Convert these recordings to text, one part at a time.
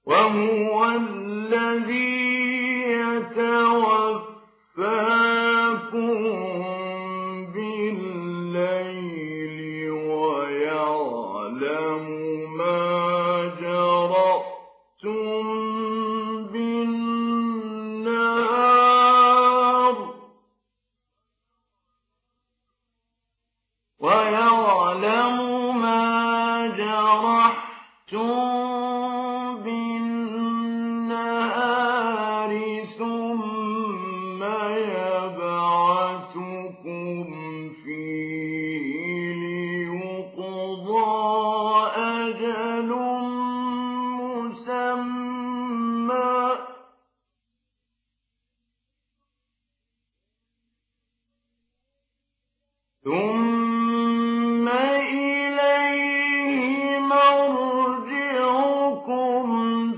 وهو الذي يتوفاكم بالليل ويعلم ما جرأتم بالنهار ثم يبعثكم فيه ليقضى أجل مسمى ثم إليه مرجعكم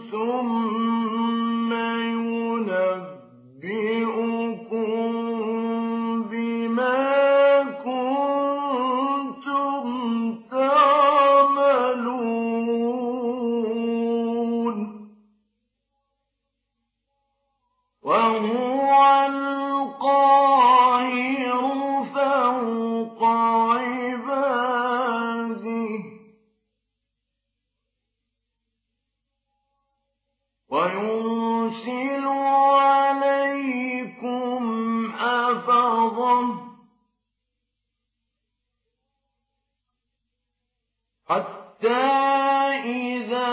ثم ينبئكم بما كنتم تعملون وهو القاهر فوق عباده ويرسل عليكم حفظة حتى إذا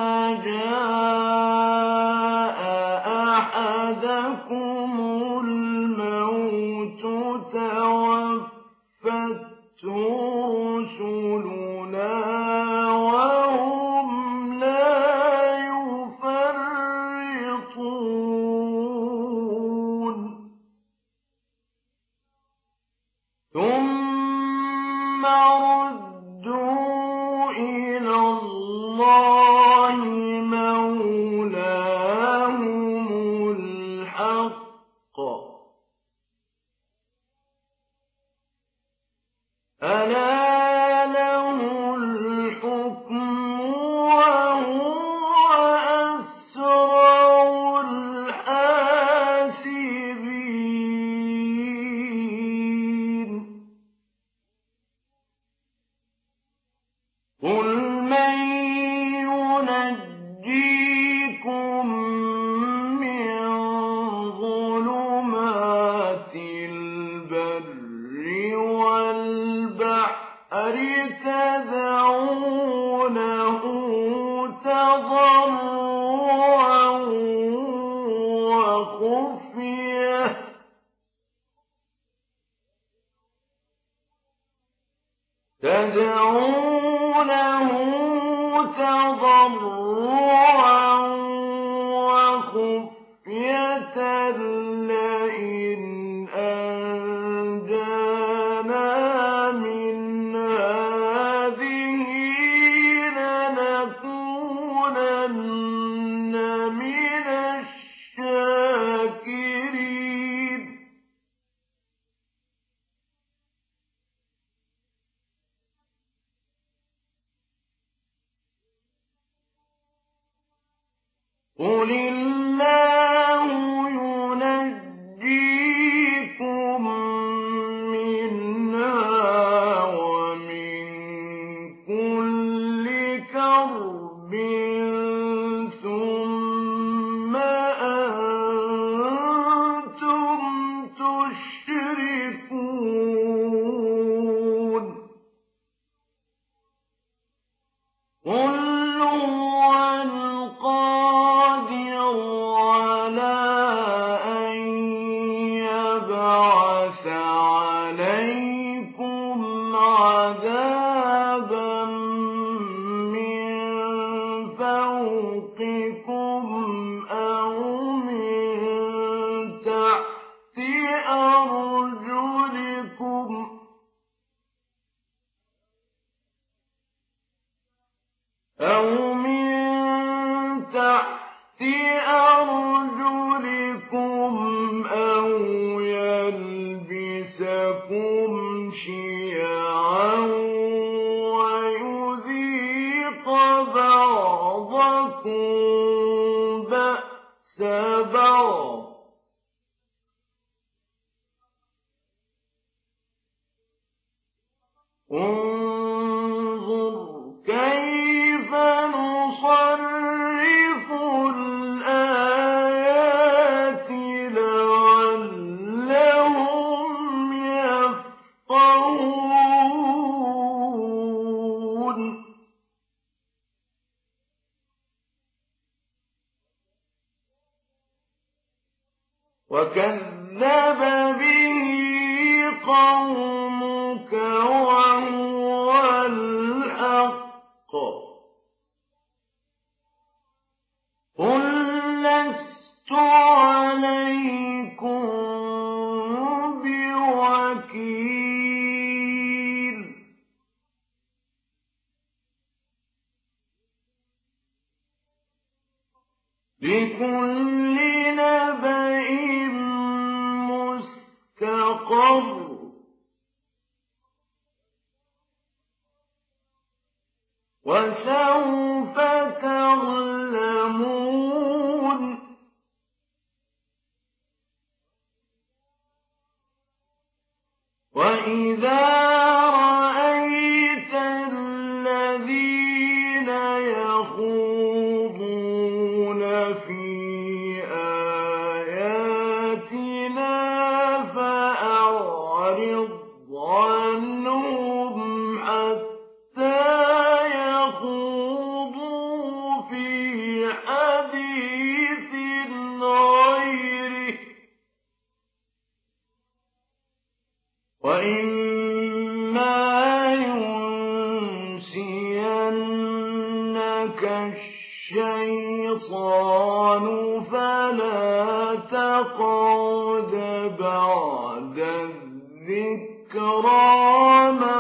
جاء أحدكم الموت توفته رسلنا وهم لا يفرطون ثم ردوا إلى الله مولاهم الحق ألا له الحكم وهو أسرع الحاسبين قل من ينجيكم من ظلمات البر والبحر تدعونه تضرعا وخفية لئن أنجانا من هذه لنكونن من الشاكرين قل الله ينجيكم منها ومن كل كرب ثم أنتم تشركون قل هو القادر على أن يبعث عليكم عذابا من فوقكم أو من تحت أرجلكم أو يلبسكم شيعا ويذيق بعضكم انظُرْ كَيْفَ نُصَرِّفُ الْآيَاتِ لَعَلَّهُمْ يَفْقَهُونَ وَكَذَّبَ بِهِ قَوْمُكَ وَهُوَ الْحَقُّ قُل لَّسْتُ عَلَيْكُم بِوَكِيلٍ لِّكُلِّ نَبَإٍ مُّسْتَقَرٌّ وَسَوْفَ تَعْلَمُونَ وَإِذَا رَأَيْتَ الَّذِينَ يَخُوضُونَ فِي آيَاتِنَا فَأَعْرِضْ عَنْهُمْ حَتَّىٰ يَخُوضُوا فِي حَدِيثٍ غَيْرِهِ وَإِمَّا يُنسِيَنَّكَ الشَّيْطَانُ فَلَا تَقْعُدْ بَعْدَ الذِّكْرَىٰ